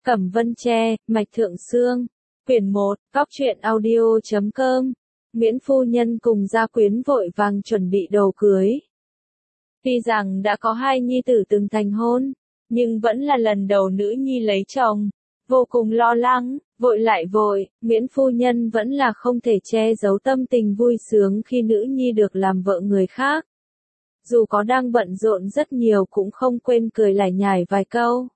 Cẩm Vân Tre, Mạch Thượng Sương. Quyển 1, Góc truyện audio.com. Miễn phu nhân cùng gia quyến vội vàng chuẩn bị đồ cưới. Tuy rằng đã có hai nhi tử từng thành hôn, nhưng vẫn là lần đầu nữ nhi lấy chồng. Vô cùng lo lắng, vội lại vội, Miễn phu nhân vẫn là không thể che giấu tâm tình vui sướng khi nữ nhi được làm vợ người khác. Dù có đang bận rộn rất nhiều cũng không quên cười lải nhải vài câu.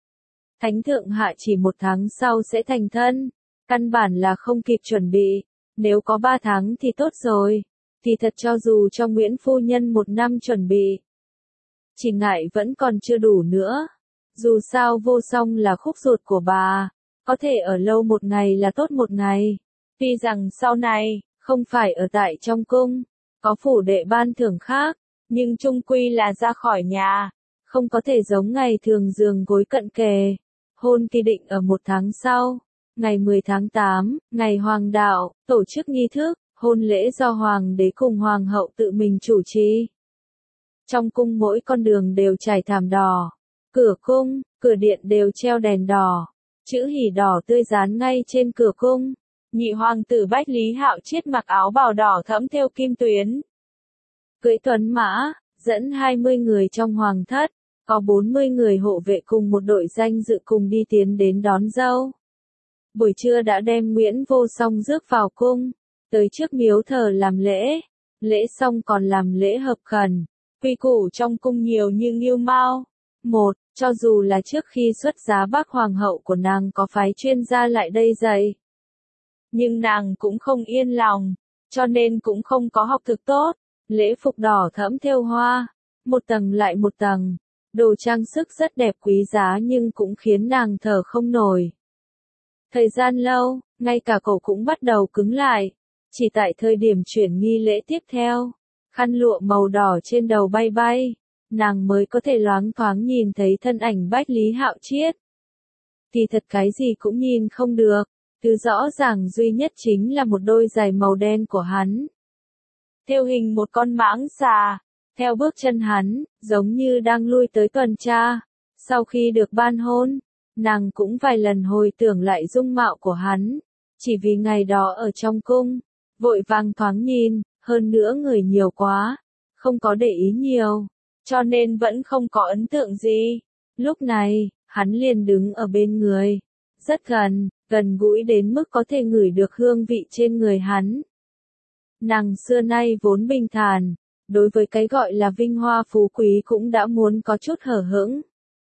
Thánh thượng hạ chỉ 1 tháng sau sẽ thành thân, căn bản là không kịp chuẩn bị, nếu có 3 tháng thì tốt rồi, thì thật cho dù cho Nguyễn phu nhân 1 năm chuẩn bị. Chỉ ngại vẫn còn chưa đủ nữa, dù sao Vô Song là khúc ruột của bà, có thể ở lâu 1 ngày là tốt 1 ngày, tuy rằng sau này, không phải ở tại trong cung, có phủ đệ ban thưởng khác, nhưng chung quy là ra khỏi nhà, không có thể giống ngày thường giường gối cận kề. Hôn kỳ định ở 1 tháng sau, ngày 10 tháng 8, ngày hoàng đạo, tổ chức nghi thức, hôn lễ do hoàng đế cùng hoàng hậu tự mình chủ trì. Trong cung mỗi con đường đều trải thảm đỏ, cửa cung, cửa điện đều treo đèn đỏ, chữ hỉ đỏ tươi dán ngay trên cửa cung. Nhị hoàng tử Bách Lý Hạo Chiết mặc áo bào đỏ thẫm thêu kim tuyến, cưỡi tuấn mã, dẫn 20 người trong hoàng thất. Có 40 người hộ vệ cùng một đội danh dự cùng đi tiến đến đón dâu. Buổi trưa đã đem Nguyễn Vô Song rước vào cung, tới trước miếu thờ làm lễ, lễ xong còn làm lễ hợp khẩn. Quy củ trong cung nhiều như nghêu mao. 1. Cho dù là trước khi xuất giá bác hoàng hậu của nàng có phái chuyên gia lại đây dạy, nhưng nàng cũng không yên lòng, cho nên cũng không có học thực tốt. Lễ phục đỏ thẫm thêu hoa, 1 tầng lại 1 tầng. Đồ trang sức rất đẹp quý giá nhưng cũng khiến nàng thở không nổi. Thời gian lâu, ngay cả cổ cũng bắt đầu cứng lại. Chỉ tại thời điểm chuyển nghi lễ tiếp theo, khăn lụa màu đỏ trên đầu bay bay, nàng mới có thể loáng thoáng nhìn thấy thân ảnh Bách Lý Hạo Chiết. Thì thật cái gì cũng nhìn không được, thứ rõ ràng duy nhất chính là một đôi giày màu đen của hắn. Thêu hình một con mãng xà. Theo bước chân hắn, giống như đang lui tới tuần tra. Sau khi được ban hôn, nàng cũng vài lần hồi tưởng lại dung mạo của hắn. Chỉ vì ngày đó ở trong cung, vội vàng thoáng nhìn, hơn nữa người nhiều quá, không có để ý nhiều, cho nên vẫn không có ấn tượng gì. Lúc này, hắn liền đứng ở bên người, rất gần, gần gũi đến mức có thể ngửi được hương vị trên người hắn. Nàng xưa nay vốn bình thản. Đối với cái gọi là vinh hoa phú quý cũng đã muốn có chút hở hững.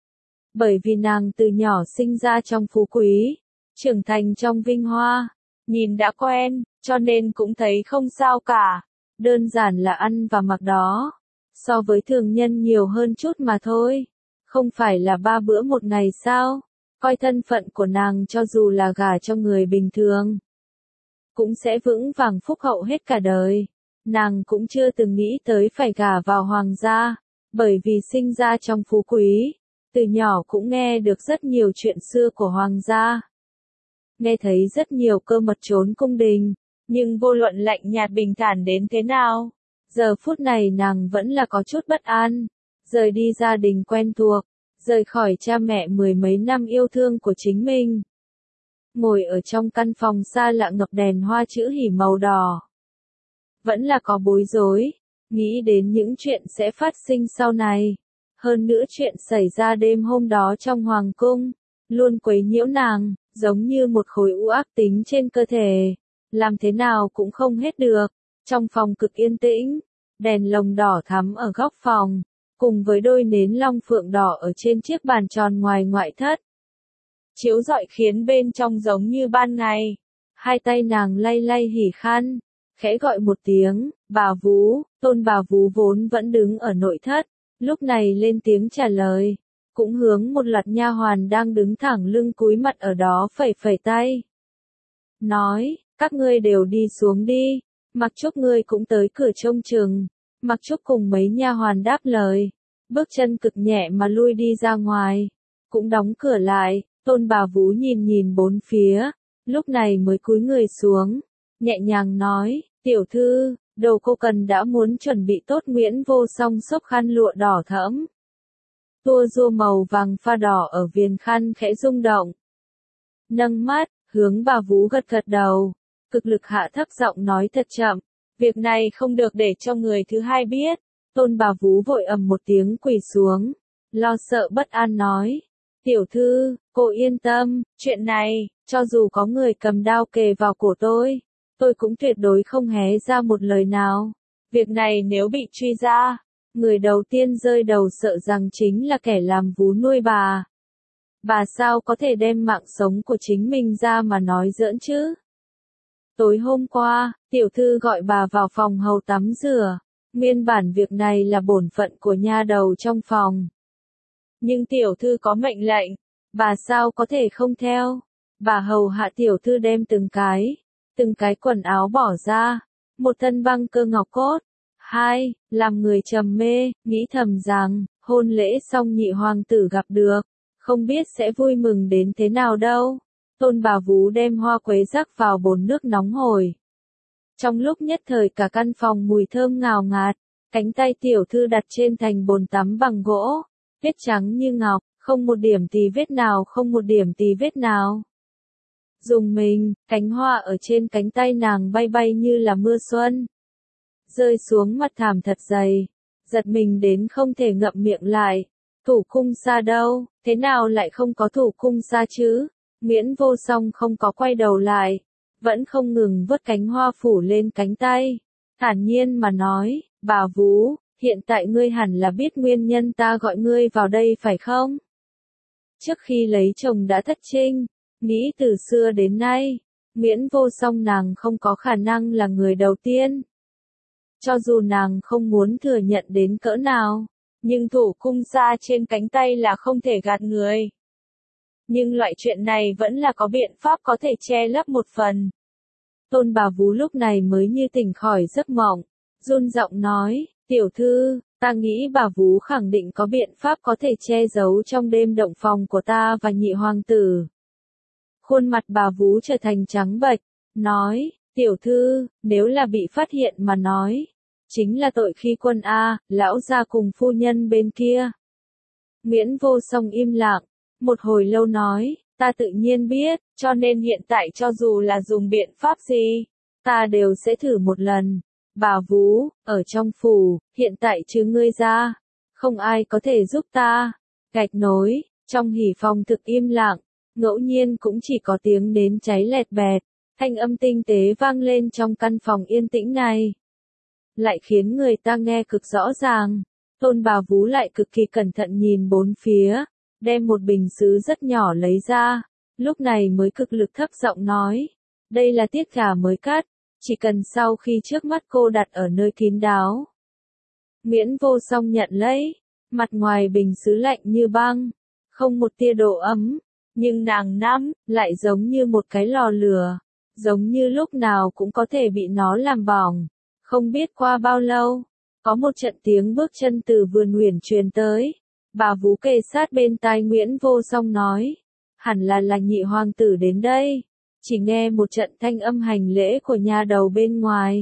Bởi vì nàng từ nhỏ sinh ra trong phú quý, trưởng thành trong vinh hoa, nhìn đã quen, cho nên cũng thấy không sao cả. Đơn giản là ăn và mặc đó, so với thường nhân nhiều hơn chút mà thôi. Không phải là 3 bữa 1 ngày sao? Coi thân phận của nàng cho dù là gả cho người bình thường, cũng sẽ vững vàng phúc hậu hết cả đời. Nàng cũng chưa từng nghĩ tới phải gả vào hoàng gia, bởi vì sinh ra trong phú quý, từ nhỏ cũng nghe được rất nhiều chuyện xưa của hoàng gia. Nghe thấy rất nhiều cơ mật trốn cung đình, nhưng vô luận lạnh nhạt bình thản đến thế nào, giờ phút này nàng vẫn là có chút bất an, rời đi gia đình quen thuộc, rời khỏi cha mẹ 10 mấy năm yêu thương của chính mình. Ngồi ở trong căn phòng xa lạ ngập đèn hoa chữ hỉ màu đỏ. Vẫn là có bối rối, nghĩ đến những chuyện sẽ phát sinh sau này. Hơn nữa chuyện xảy ra đêm hôm đó trong hoàng cung, luôn quấy nhiễu nàng, giống như một khối u ác tính trên cơ thể. Làm thế nào cũng không hết được. Trong phòng cực yên tĩnh, đèn lồng đỏ thắm ở góc phòng, cùng với đôi nến long phượng đỏ ở trên chiếc bàn tròn ngoài ngoại thất. Chiếu rọi khiến bên trong giống như ban ngày. Hai tay nàng lay lay hỉ khăn. Khẽ gọi một tiếng, bà Vú. Tôn bà Vú vốn vẫn đứng ở nội thất, lúc này lên tiếng trả lời, cũng hướng một loạt nha hoàn đang đứng thẳng lưng cúi mặt ở đó phẩy phẩy tay. Nói, các ngươi đều đi xuống đi, Mặc Trúc ngươi cũng tới cửa trông chừng. Mặc Trúc cùng mấy nha hoàn đáp lời, bước chân cực nhẹ mà lui đi ra ngoài, cũng đóng cửa lại. Tôn bà Vú nhìn nhìn bốn phía, lúc này mới cúi người xuống, nhẹ nhàng nói, tiểu thư, đồ cô cần đã muốn chuẩn bị tốt. Nguyễn Vô Song xốc khăn lụa đỏ thẫm, tua rua màu vàng pha đỏ ở viền khăn khẽ rung động, nâng mắt, hướng bà vú gật gật đầu, cực lực hạ thấp giọng nói thật chậm, việc này không được để cho người thứ hai biết. Tôn bà vú vội ầm một tiếng quỳ xuống, lo sợ bất an nói, tiểu thư, cô yên tâm, chuyện này, cho dù có người cầm đao kề vào cổ tôi cũng tuyệt đối không hé ra một lời nào. Việc này nếu bị truy ra, người đầu tiên rơi đầu sợ rằng chính là kẻ làm vú nuôi bà. Bà sao có thể đem mạng sống của chính mình ra mà nói giỡn chứ? Tối hôm qua, tiểu thư gọi bà vào phòng hầu tắm rửa. Nguyên bản việc này là bổn phận của nha đầu trong phòng. Nhưng tiểu thư có mệnh lệnh, bà sao có thể không theo? Bà hầu hạ tiểu thư đem từng cái quần áo bỏ ra. Một thân băng cơ ngọc cốt. Hai, làm người trầm mê, nghĩ thầm rằng, hôn lễ xong nhị hoàng tử gặp được, không biết sẽ vui mừng đến thế nào đâu. Tôn bà vú đem hoa quế rắc vào bồn nước nóng hổi. Trong lúc nhất thời cả căn phòng mùi thơm ngào ngạt, cánh tay tiểu thư đặt trên thành bồn tắm bằng gỗ, vết trắng như ngọc, không một điểm tì vết nào. Dùng mình, cánh hoa ở trên cánh tay nàng bay bay như là mưa xuân. Rơi xuống mặt thảm thật dày, giật mình đến không thể ngậm miệng lại. Thủ cung xa đâu, thế nào lại không có thủ cung xa chứ? Miễn Vô Song không có quay đầu lại, vẫn không ngừng vớt cánh hoa phủ lên cánh tay. Thản nhiên mà nói, bà vú, hiện tại ngươi hẳn là biết nguyên nhân ta gọi ngươi vào đây phải không? Trước khi lấy chồng đã thất trinh, nghĩ từ xưa đến nay, Miễn Vô Song nàng không có khả năng là người đầu tiên. Cho dù nàng không muốn thừa nhận đến cỡ nào, nhưng thủ cung xa trên cánh tay là không thể gạt người. Nhưng loại chuyện này vẫn là có biện pháp có thể che lấp một phần. Tôn bà vú lúc này mới như tỉnh khỏi giấc mộng, run giọng nói, tiểu thư, ta nghĩ bà vú khẳng định có biện pháp có thể che giấu trong đêm động phòng của ta và nhị hoàng tử. Khuôn mặt bà vú trở thành trắng bệch, nói, tiểu thư, nếu là bị phát hiện mà nói, chính là tội khi quân a, lão gia cùng phu nhân bên kia. Miễn Vô Song im lặng, một hồi lâu nói, ta tự nhiên biết, cho nên hiện tại cho dù là dùng biện pháp gì, ta đều sẽ thử một lần. Bà vú, ở trong phủ, hiện tại chứ ngươi ra, không ai có thể giúp ta. Gạch nối, trong hỉ phòng thực im lặng, ngẫu nhiên cũng chỉ có tiếng nến cháy lẹt bẹt, thanh âm tinh tế vang lên trong căn phòng yên tĩnh này. Lại khiến người ta nghe cực rõ ràng. Tôn bà vú lại cực kỳ cẩn thận nhìn bốn phía, đem một bình sứ rất nhỏ lấy ra, lúc này mới cực lực thấp giọng nói, đây là tiết gà mới cắt, chỉ cần sau khi trước mắt cô đặt ở nơi kín đáo. Miễn Vô Song nhận lấy, mặt ngoài bình sứ lạnh như băng, không một tia độ ấm, nhưng nàng nắm, lại giống như một cái lò lửa, giống như lúc nào cũng có thể bị nó làm bỏng. Không biết qua bao lâu, có một trận tiếng bước chân từ vườn uyển truyền tới. Bà vú kề sát bên tai Miễn Vô Song nói, hẳn là nhị hoàng tử đến đây. Chỉ nghe một trận thanh âm hành lễ của nha đầu bên ngoài.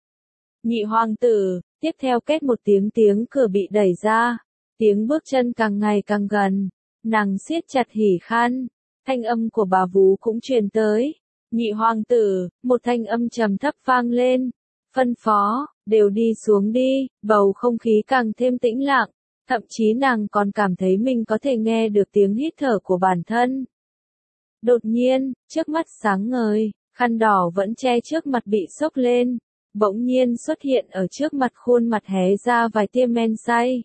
Nhị hoàng tử, tiếp theo két một tiếng cửa bị đẩy ra. Tiếng bước chân càng ngày càng gần, nàng siết chặt hỉ khăn. Thanh âm của bà vú cũng truyền tới. Nhị hoàng tử, một thanh âm trầm thấp vang lên. Phân phó, đều đi xuống đi, bầu không khí càng thêm tĩnh lặng. Thậm chí nàng còn cảm thấy mình có thể nghe được tiếng hít thở của bản thân. Đột nhiên, trước mắt sáng ngời, khăn đỏ vẫn che trước mặt bị xốc lên, bỗng nhiên xuất hiện ở trước mặt, khuôn mặt hé ra vài tia men say.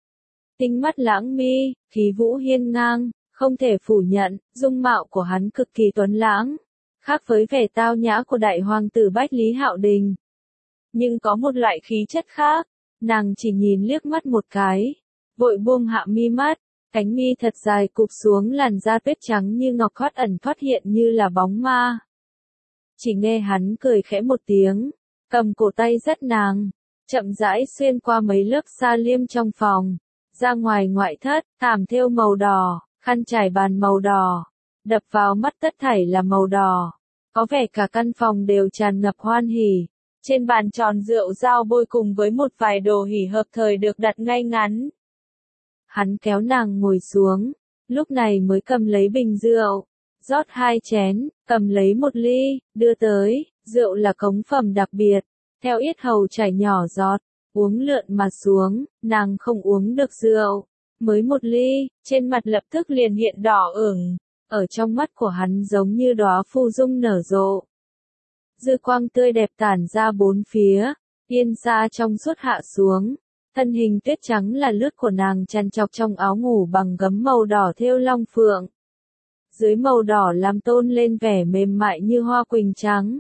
Tinh mắt lãng mi, khí vũ hiên ngang, không thể phủ nhận, dung mạo của hắn cực kỳ tuấn lãng, khác với vẻ tao nhã của đại hoàng tử Bách Lý Hạo Đình. Nhưng có một loại khí chất khác, nàng chỉ nhìn liếc mắt một cái, vội buông hạ mi mắt, cánh mi thật dài cụp xuống, làn da tuyết trắng như ngọc thoát ẩn thoát hiện như là bóng ma. Chỉ nghe hắn cười khẽ một tiếng, cầm cổ tay dắt nàng, chậm rãi xuyên qua mấy lớp sa liêm trong phòng, ra ngoài ngoại thất, thảm thêu màu đỏ, khăn trải bàn màu đỏ, đập vào mắt tất thảy là màu đỏ, có vẻ cả căn phòng đều tràn ngập hoan hỉ. Trên bàn tròn rượu dao bôi cùng với một vài đồ hỉ hợp thời được đặt ngay ngắn. Hắn kéo nàng ngồi xuống, lúc này mới cầm lấy bình rượu, rót 2 chén, cầm lấy một ly, đưa tới, rượu là cống phẩm đặc biệt, theo yết hầu chảy nhỏ giọt, uống lượn mà xuống, nàng không uống được rượu, mới một ly, trên mặt lập tức liền hiện đỏ ửng, ở trong mắt của hắn giống như đóa phù dung nở rộ. Dư quang tươi đẹp tản ra bốn phía, yên xa trong suốt hạ xuống, thân hình tuyết trắng là lướt của nàng chăn chọc trong áo ngủ bằng gấm màu đỏ thêu long phượng. Dưới màu đỏ làm tôn lên vẻ mềm mại như hoa quỳnh trắng.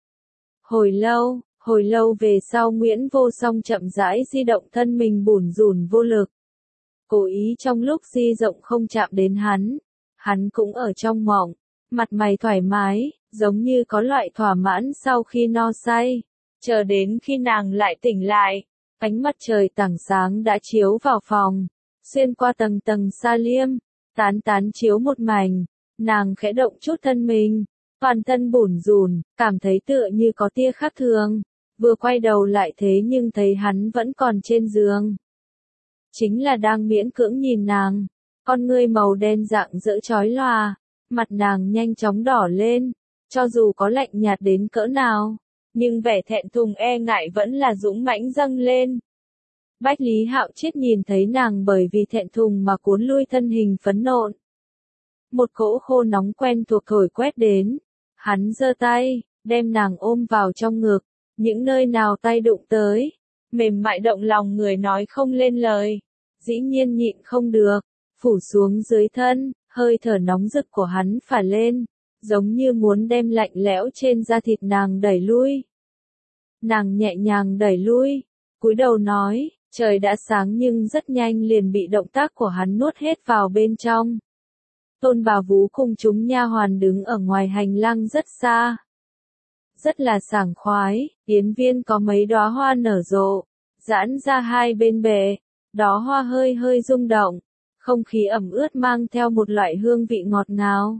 Hồi lâu về sau Nguyễn Vô Song chậm rãi di động thân mình bủn rủn vô lực. Cố ý trong lúc di động không chạm đến hắn cũng ở trong mộng, mặt mày thoải mái, giống như có loại thỏa mãn sau khi no say. Chờ đến khi nàng lại tỉnh lại, ánh mặt trời tảng sáng đã chiếu vào phòng, xuyên qua tầng tầng sa liêm, tán chiếu một mảnh, nàng khẽ động chút thân mình, toàn thân bủn rủn, cảm thấy tựa như có tia khác thường, vừa quay đầu lại thế nhưng thấy hắn vẫn còn trên giường. Chính là đang miễn cưỡng nhìn nàng, con ngươi màu đen rạng rỡ chói lòa, mặt nàng nhanh chóng đỏ lên, cho dù có lạnh nhạt đến cỡ nào, nhưng vẻ thẹn thùng e ngại vẫn là dũng mãnh dâng lên. Bách Lý Hạo Chiết nhìn thấy nàng bởi vì thẹn thùng mà cuốn lui thân hình phẫn nộ. Một cỗ khô nóng quen thuộc thổi quét đến, hắn giơ tay, đem nàng ôm vào trong ngực, những nơi nào tay đụng tới, mềm mại động lòng người nói không lên lời, dĩ nhiên nhịn không được, phủ xuống dưới thân, hơi thở nóng rực của hắn phả lên, giống như muốn đem lạnh lẽo trên da thịt nàng đẩy lui. Nàng nhẹ nhàng đẩy lui, cúi đầu nói, trời đã sáng nhưng rất nhanh liền bị động tác của hắn nuốt hết vào bên trong. Tôn Bà Vú cùng chúng nha hoàn đứng ở ngoài hành lang rất xa. Rất là sảng khoái, yến viên có mấy đóa hoa nở rộ, giãn ra hai bên bề, đó hoa hơi hơi rung động, không khí ẩm ướt mang theo một loại hương vị ngọt ngào.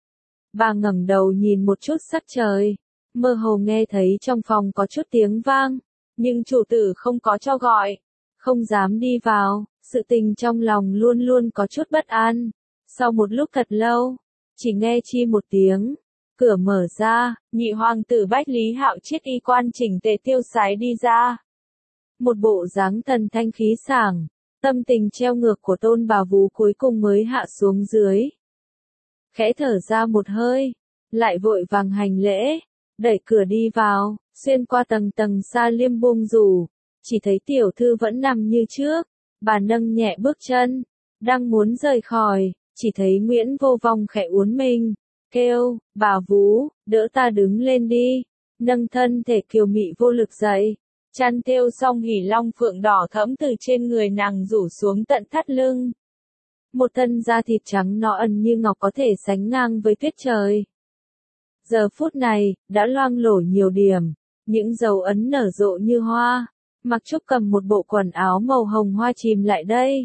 Bà ngẩng đầu nhìn một chút sắc trời, mơ hồ nghe thấy trong phòng có chút tiếng vang, nhưng chủ tử không có cho gọi, không dám đi vào, sự tình trong lòng luôn luôn có chút bất an. Sau một lúc thật lâu, chỉ nghe chi một tiếng, cửa mở ra, nhị hoàng tử Bách Lý Hạo Chiết y quan chỉnh tề tiêu sái đi ra. Một bộ dáng thần thanh khí sảng, tâm tình treo ngược của Tôn Bà Vú cuối cùng mới hạ xuống dưới. Khẽ thở ra một hơi, lại vội vàng hành lễ, đẩy cửa đi vào, xuyên qua tầng tầng sa liêm buông rủ, chỉ thấy tiểu thư vẫn nằm như trước, bà nâng nhẹ bước chân, đang muốn rời khỏi, chỉ thấy Nguyễn Vô Vong khẽ uốn mình, kêu, bà Vú, đỡ ta đứng lên đi, nâng thân thể kiều mị vô lực dậy, chăn thêu xong hỉ long phượng đỏ thẫm từ trên người nàng rủ xuống tận thắt lưng. Một thân da thịt trắng nõn như ngọc có thể sánh ngang với tuyết trời. Giờ phút này, đã loang lổ nhiều điểm, những dấu ấn nở rộ như hoa, Mặc Trúc cầm một bộ quần áo màu hồng hoa chìm lại đây.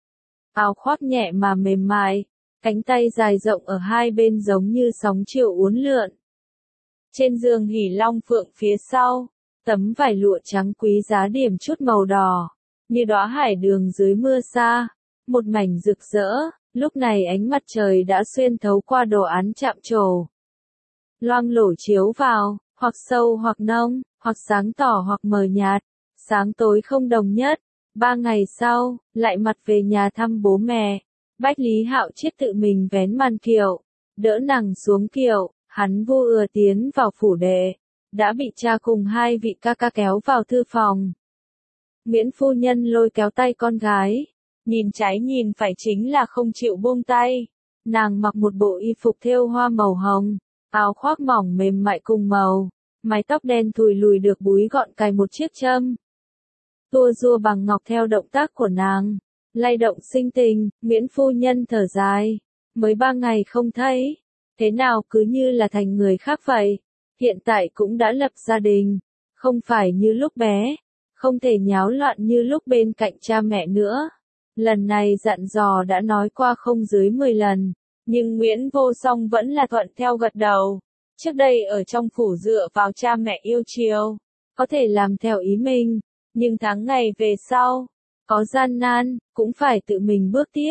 Áo khoác nhẹ mà mềm mại, cánh tay dài rộng ở hai bên giống như sóng chiều uốn lượn. Trên giường hỉ long phượng phía sau, tấm vải lụa trắng quý giá điểm chút màu đỏ, như đóa hải đường dưới mưa xa, một mảnh rực rỡ, lúc này ánh mặt trời đã xuyên thấu qua đồ án chạm trổ. Loang lổ chiếu vào, hoặc sâu hoặc nông, hoặc sáng tỏ hoặc mờ nhạt, sáng tối không đồng nhất. 3 ngày sau, lại mặt về nhà thăm bố mẹ, Bách Lý Hạo Chiết tự mình vén màn kiệu, đỡ nàng xuống kiệu, hắn vô ừa tiến vào phủ đệ, đã bị cha cùng hai vị ca ca kéo vào thư phòng. Nguyễn phu nhân lôi kéo tay con gái, nhìn trái nhìn phải chính là không chịu buông tay. Nàng mặc một bộ y phục thêu hoa màu hồng, áo khoác mỏng mềm mại cùng màu, mái tóc đen thùi lùi được búi gọn cài một chiếc châm. Tua rua bằng ngọc theo động tác của nàng, lay động sinh tình, Nguyễn phu nhân thở dài, mới 3 ngày không thấy, thế nào cứ như là thành người khác vậy, hiện tại cũng đã lập gia đình, không phải như lúc bé, không thể nháo loạn như lúc bên cạnh cha mẹ nữa. Lần này dặn dò đã nói qua không dưới 10 lần, nhưng Nguyễn Vô Song vẫn là thuận theo gật đầu. Trước đây ở trong phủ dựa vào cha mẹ yêu chiều, có thể làm theo ý mình, nhưng tháng ngày về sau, có gian nan, cũng phải tự mình bước tiếp.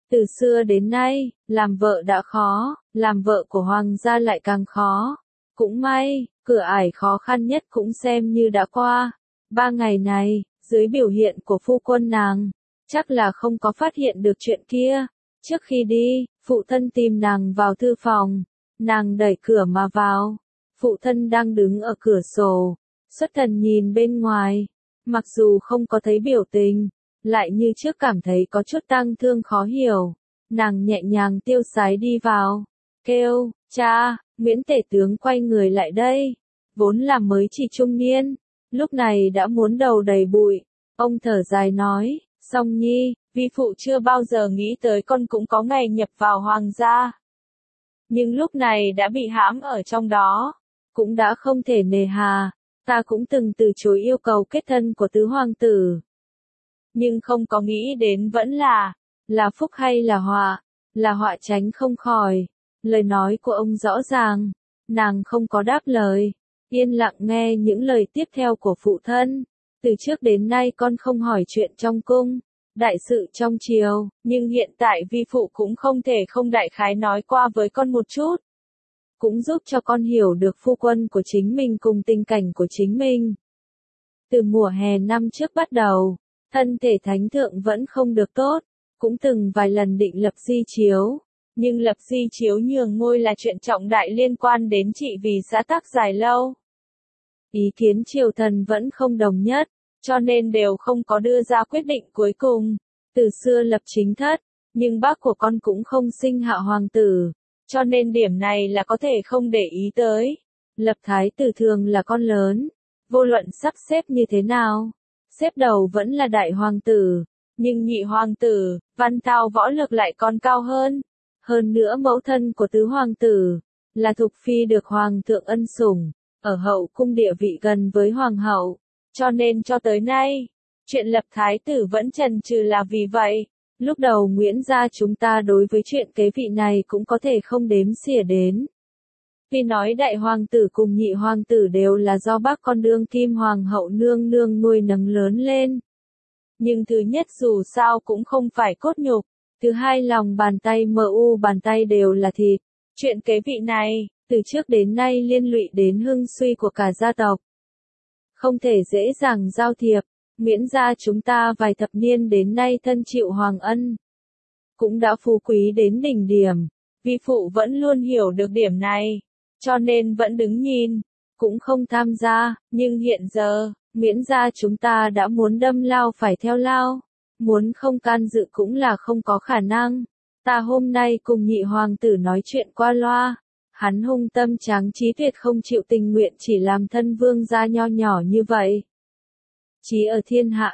Từ xưa đến nay, làm vợ đã khó, làm vợ của hoàng gia lại càng khó. Cũng may, cửa ải khó khăn nhất cũng xem như đã qua. 3 ngày này, dưới biểu hiện của phu quân nàng, chắc là không có phát hiện được chuyện kia. Trước khi đi, phụ thân tìm nàng vào thư phòng. Nàng đẩy cửa mà vào. Phụ thân đang đứng ở cửa sổ, xuất thần nhìn bên ngoài. Mặc dù không có thấy biểu tình, lại như trước cảm thấy có chút tang thương khó hiểu. Nàng nhẹ nhàng tiêu sái đi vào, kêu, cha. Nguyễn tể tướng quay người lại đây. Vốn là mới chỉ trung niên, lúc này đã muốn đầu đầy bụi. Ông thở dài nói, Song Nhi, vi phụ chưa bao giờ nghĩ tới con cũng có ngày nhập vào hoàng gia. Nhưng lúc này đã bị hãm ở trong đó, cũng đã không thể nề hà. Ta cũng từng từ chối yêu cầu kết thân của tứ hoàng tử. Nhưng không có nghĩ đến vẫn là phúc hay là họa tránh không khỏi. Lời nói của ông rõ ràng, nàng không có đáp lời, yên lặng nghe những lời tiếp theo của phụ thân. Từ trước đến nay con không hỏi chuyện trong cung, đại sự trong triều, nhưng hiện tại vi phụ cũng không thể không đại khái nói qua với con một chút. Cũng giúp cho con hiểu được phu quân của chính mình cùng tình cảnh của chính mình. Từ mùa hè năm trước bắt đầu, thân thể thánh thượng vẫn không được tốt, cũng từng vài lần định lập di chiếu. Nhưng lập di chiếu nhường ngôi là chuyện trọng đại liên quan đến trị vì xã tắc dài lâu. Ý kiến triều thần vẫn không đồng nhất, cho nên đều không có đưa ra quyết định cuối cùng. Từ xưa lập chính thất, nhưng bác của con cũng không sinh hạ hoàng tử, cho nên điểm này là có thể không để ý tới. Lập thái tử thường là con lớn, vô luận sắp xếp như thế nào, xếp đầu vẫn là đại hoàng tử, nhưng nhị hoàng tử, văn thao võ lực lại còn cao hơn. Hơn nữa mẫu thân của tứ hoàng tử, là Thục Phi được hoàng thượng ân sủng, ở hậu cung địa vị gần với hoàng hậu, cho nên cho tới nay, chuyện lập thái tử vẫn chần chừ là vì vậy. Lúc đầu Nguyễn gia chúng ta đối với chuyện kế vị này cũng có thể không đếm xỉa đến. Vì nói đại hoàng tử cùng nhị hoàng tử đều là do bác con đương kim hoàng hậu nương nương nuôi nấng lớn lên. Nhưng thứ nhất dù sao cũng không phải cốt nhục. Thứ hai lòng bàn tay bàn tay đều là thịt. Chuyện kế vị này, từ trước đến nay liên lụy đến hưng suy của cả gia tộc. Không thể dễ dàng giao thiệp, Nguyễn gia chúng ta vài thập niên đến nay thân chịu hoàng ân. Cũng đã phú quý đến đỉnh điểm, vi phụ vẫn luôn hiểu được điểm này, cho nên vẫn đứng nhìn, cũng không tham gia, nhưng hiện giờ, Nguyễn gia chúng ta đã muốn đâm lao phải theo lao. Muốn không can dự cũng là không có khả năng. Ta hôm nay cùng nhị hoàng tử nói chuyện qua loa. Hắn hung tâm tráng trí tuyệt không chịu tình nguyện chỉ làm thân vương gia nho nhỏ như vậy. Chí ở thiên hạ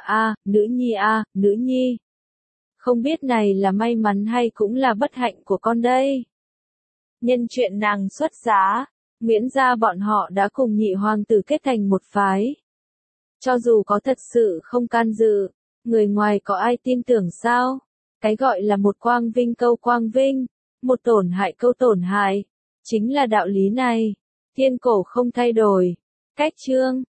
nữ nhi. Không biết này là may mắn hay cũng là bất hạnh của con đây. Nhân chuyện nàng xuất giá, Nguyễn gia bọn họ đã cùng nhị hoàng tử kết thành một phái. Cho dù có thật sự không can dự, người ngoài có ai tin tưởng sao? Cái gọi là một quang vinh câu quang vinh, một tổn hại câu tổn hại, chính là đạo lý này. Thiên cổ không thay đổi. Cách chương